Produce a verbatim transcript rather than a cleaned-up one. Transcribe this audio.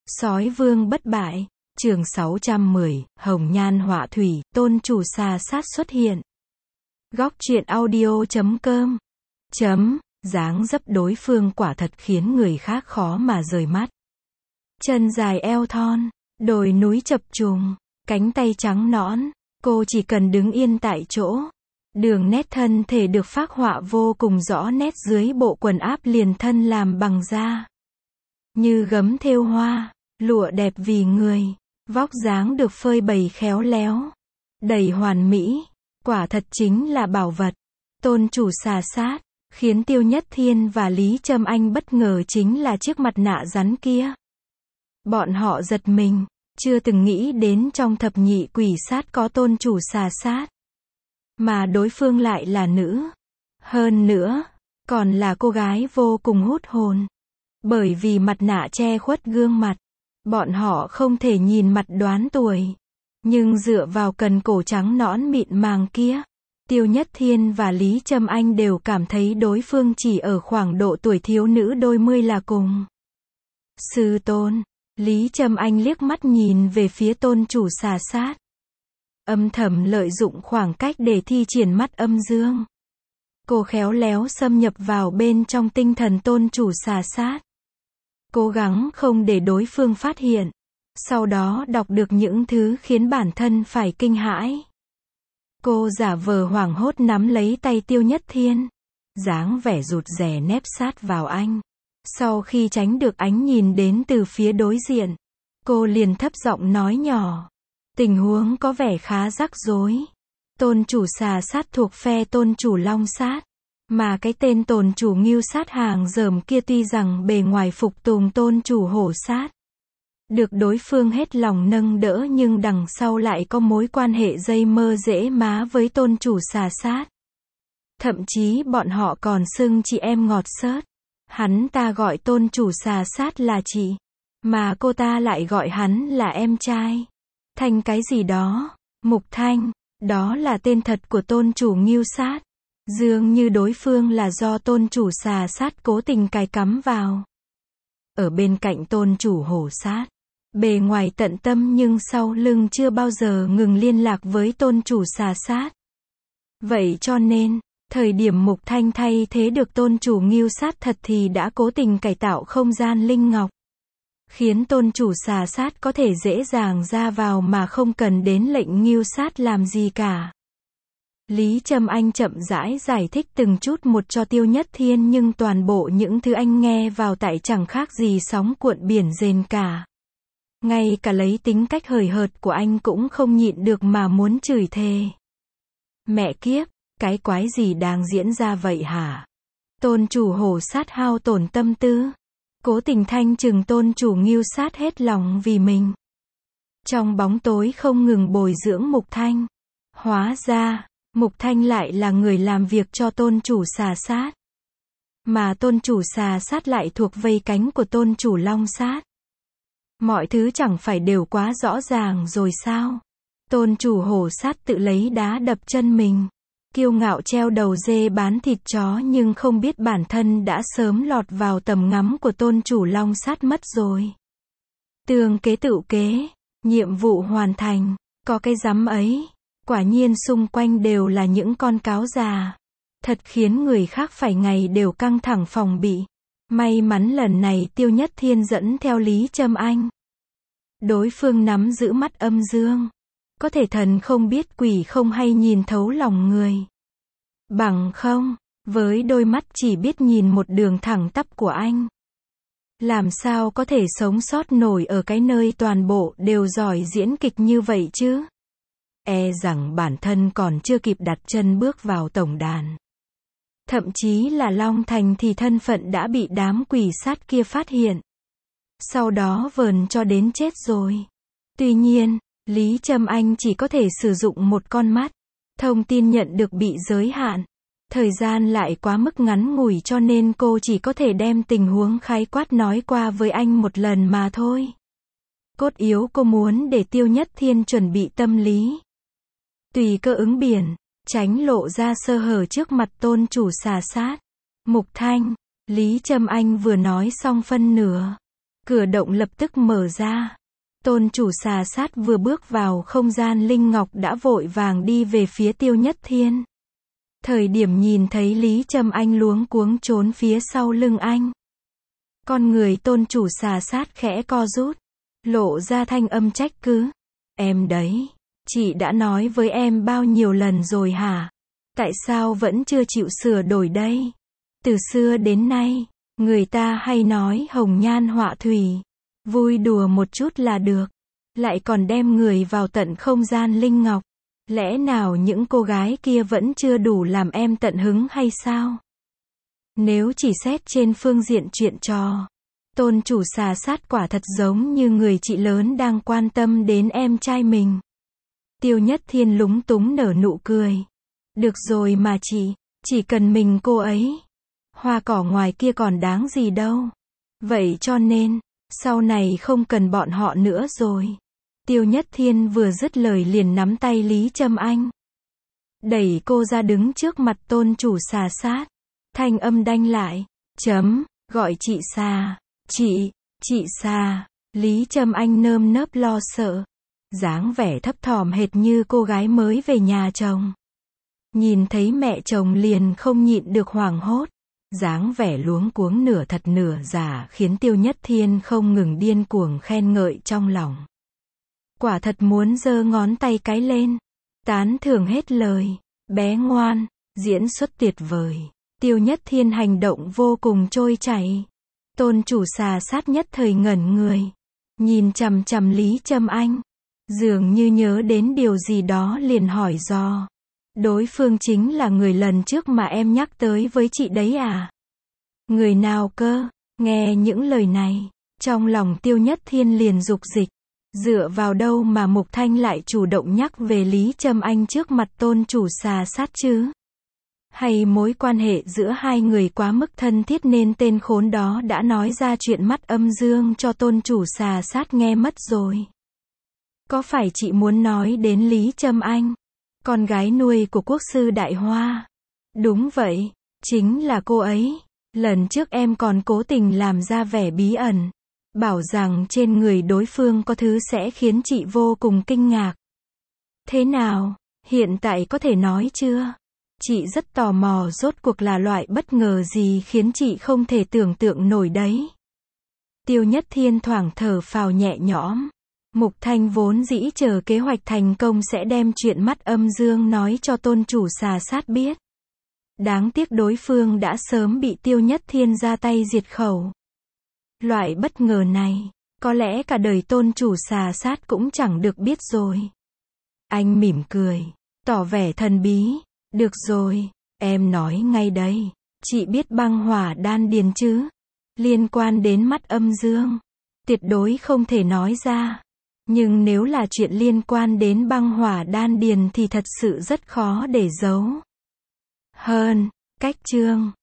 Sói vương bất bại. Chương sáu trăm mười, Hồng Nhan Họa Thủy, tôn chủ xà sát xuất hiện. Góc truyện audio chấm com. Chấm, dáng dấp đối phương quả thật khiến người khác khó mà rời mắt. Chân dài eo thon, đồi núi chập trùng, cánh tay trắng nõn, cô chỉ cần đứng yên tại chỗ. Đường nét thân thể được phác họa vô cùng rõ nét dưới bộ quần áp liền thân làm bằng da. Như gấm thêu hoa, lụa đẹp vì người, vóc dáng được phơi bày khéo léo, đầy hoàn mỹ, quả thật chính là bảo vật. Tôn chủ xà sát, khiến Tiêu Nhất Thiên và Lý Trâm Anh bất ngờ chính là chiếc mặt nạ rắn kia. Bọn họ giật mình, chưa từng nghĩ đến trong thập nhị quỷ sát có tôn chủ xà sát. Mà đối phương lại là nữ. Hơn nữa, còn là cô gái vô cùng hút hồn. Bởi vì mặt nạ che khuất gương mặt, bọn họ không thể nhìn mặt đoán tuổi. Nhưng dựa vào cần cổ trắng nõn mịn màng kia, Tiêu Nhất Thiên và Lý Trâm Anh đều cảm thấy đối phương chỉ ở khoảng độ tuổi thiếu nữ đôi mươi là cùng. Sư tôn, Lý Trâm Anh liếc mắt nhìn về phía tôn chủ xà sát. Âm thầm lợi dụng khoảng cách để thi triển mắt âm dương. Cô khéo léo xâm nhập vào bên trong tinh thần tôn chủ xà sát. Cố gắng không để đối phương phát hiện. Sau đó đọc được những thứ khiến bản thân phải kinh hãi. Cô giả vờ hoảng hốt nắm lấy tay Tiêu Nhất Thiên. Dáng vẻ rụt rè nép sát vào anh. Sau khi tránh được ánh nhìn đến từ phía đối diện, cô liền thấp giọng nói nhỏ. Tình huống có vẻ khá rắc rối. Tôn chủ xà sát thuộc phe tôn chủ long sát. Mà cái tên tôn chủ ngưu sát hàng dởm kia tuy rằng bề ngoài phục tùng tôn chủ hổ sát. Được đối phương hết lòng nâng đỡ nhưng đằng sau lại có mối quan hệ dây mơ dễ má với tôn chủ xà sát. Thậm chí bọn họ còn xưng chị em ngọt xớt. Hắn ta gọi tôn chủ xà sát là chị. Mà cô ta lại gọi hắn là em trai. Thanh cái gì đó, Mục Thanh, đó là tên thật của tôn chủ ngưu sát. Dường như đối phương là do tôn chủ xà sát cố tình cài cắm vào. Ở bên cạnh tôn chủ hổ sát, bề ngoài tận tâm nhưng sau lưng chưa bao giờ ngừng liên lạc với tôn chủ xà sát. Vậy cho nên, thời điểm Mục Thanh thay thế được tôn chủ ngưu sát thật thì đã cố tình cải tạo không gian linh ngọc. Khiến tôn chủ xà sát có thể dễ dàng ra vào mà không cần đến lệnh ngưu sát làm gì cả. Lý Trâm Anh chậm rãi giải thích từng chút một cho Tiêu Nhất Thiên nhưng toàn bộ những thứ anh nghe vào tại chẳng khác gì sóng cuộn biển rền cả. Ngay cả lấy tính cách hời hợt của anh cũng không nhịn được mà muốn chửi thề. Mẹ kiếp, cái quái gì đang diễn ra vậy hả? Tôn chủ hổ sát hao tổn tâm tư. Cố tình thanh trừng tôn chủ ngưu sát hết lòng vì mình. Trong bóng tối không ngừng bồi dưỡng Mục Thanh. Hóa ra, Mục Thanh lại là người làm việc cho tôn chủ xà sát. Mà tôn chủ xà sát lại thuộc vây cánh của tôn chủ long sát. Mọi thứ chẳng phải đều quá rõ ràng rồi sao? Tôn chủ hổ sát tự lấy đá đập chân mình. Kiêu ngạo treo đầu dê bán thịt chó nhưng không biết bản thân đã sớm lọt vào tầm ngắm của tôn chủ long sát mất rồi. Tường kế tựu kế, nhiệm vụ hoàn thành, có cái rắm ấy. Quả nhiên xung quanh đều là những con cáo già. Thật khiến người khác phải ngày đều căng thẳng phòng bị. May mắn lần này Tiêu Nhất Thiên dẫn theo Lý Trâm Anh. Đối phương nắm giữ mắt âm dương. Có thể thần không biết quỷ không hay nhìn thấu lòng người. Bằng không, với đôi mắt chỉ biết nhìn một đường thẳng tắp của anh. Làm sao có thể sống sót nổi ở cái nơi toàn bộ đều giỏi diễn kịch như vậy chứ? E rằng bản thân còn chưa kịp đặt chân bước vào tổng đàn. Thậm chí là Long Thành thì thân phận đã bị đám quỷ sát kia phát hiện. Sau đó vờn cho đến chết rồi. Tuy nhiên, Lý Trâm Anh chỉ có thể sử dụng một con mắt. Thông tin nhận được bị giới hạn. Thời gian lại quá mức ngắn ngủi cho nên cô chỉ có thể đem tình huống khái quát nói qua với anh một lần mà thôi. Cốt yếu cô muốn để Tiêu Nhất Thiên chuẩn bị tâm lý. Tùy cơ ứng biển, tránh lộ ra sơ hở trước mặt tôn chủ xà sát. Mục Thanh, Lý Trâm Anh vừa nói xong phân nửa. cửa động lập tức mở ra. Tôn chủ xà sát vừa bước vào không gian linh ngọc đã vội vàng đi về phía Tiêu Nhất Thiên. Thời điểm nhìn thấy Lý Trâm Anh luống cuống trốn phía sau lưng anh. Con người tôn chủ xà sát khẽ co rút, lộ ra thanh âm trách cứ. Em đấy, chị đã nói với em bao nhiêu lần rồi hả? Tại sao vẫn chưa chịu sửa đổi đây? Từ xưa đến nay, người ta hay nói hồng nhan họa thủy, vui đùa một chút là được, lại còn đem người vào tận không gian linh ngọc. Lẽ nào những cô gái kia vẫn chưa đủ làm em tận hứng hay sao? Nếu chỉ xét trên phương diện chuyện trò, tôn chủ xà sát quả thật giống như người chị lớn đang quan tâm đến em trai mình. Tiêu Nhất Thiên lúng túng nở nụ cười. Được rồi mà chị, chỉ cần mình cô ấy. Hoa cỏ ngoài kia còn đáng gì đâu. Vậy cho nên, sau này không cần bọn họ nữa rồi. Tiêu Nhất Thiên vừa dứt lời liền nắm tay Lý Trâm Anh, đẩy cô ra đứng trước mặt tôn chủ xà sát. Thanh âm đanh lại, chấm, gọi chị xà, chị, chị xà. Lý Trâm Anh nơm nớp lo sợ, dáng vẻ thấp thỏm hệt như cô gái mới về nhà chồng. Nhìn thấy mẹ chồng liền không nhịn được hoảng hốt, dáng vẻ luống cuống nửa thật nửa giả khiến Tiêu Nhất Thiên không ngừng điên cuồng khen ngợi trong lòng. Quả thật muốn giơ ngón tay cái lên, tán thưởng hết lời. Bé ngoan, diễn xuất tuyệt vời. Tiêu Nhất Thiên hành động vô cùng trôi chảy. Tôn chủ xà sát nhất thời ngẩn người, nhìn chằm chằm Lý Trâm Anh, dường như nhớ đến điều gì đó liền hỏi dò. Đối phương chính là người lần trước mà em nhắc tới với chị đấy à? Người nào cơ? Nghe những lời này, trong lòng Tiêu Nhất Thiên liền dục dịch. Dựa vào đâu mà Mục Thanh lại chủ động nhắc về Lý Trâm Anh trước mặt tôn chủ xà sát chứ? Hay mối quan hệ giữa hai người quá mức thân thiết nên tên khốn đó đã nói ra chuyện mắt âm dương cho tôn chủ xà sát nghe mất rồi? Có phải chị muốn nói đến Lý Trâm Anh, con gái nuôi của quốc sư Đại Hoa? Đúng vậy, chính là cô ấy. Lần trước em còn cố tình làm ra vẻ bí ẩn, bảo rằng trên người đối phương có thứ sẽ khiến chị vô cùng kinh ngạc. Thế nào, hiện tại có thể nói chưa? Chị rất tò mò rốt cuộc là loại bất ngờ gì khiến chị không thể tưởng tượng nổi đấy. Tiêu Nhất Thiên thoảng thở phào nhẹ nhõm. Mục Thanh vốn dĩ chờ kế hoạch thành công sẽ đem chuyện mắt âm dương nói cho tôn chủ xà sát biết. Đáng tiếc đối phương đã sớm bị Tiêu Nhất Thiên ra tay diệt khẩu. Loại bất ngờ này, có lẽ cả đời tôn chủ xà sát cũng chẳng được biết rồi. Anh mỉm cười, tỏ vẻ thần bí. Được rồi, em nói ngay đây. Chị biết băng hỏa đan điền chứ? Liên quan đến mắt âm dương, tuyệt đối không thể nói ra. Nhưng nếu là chuyện liên quan đến băng hỏa đan điền thì thật sự rất khó để giấu. Hơn, cách chương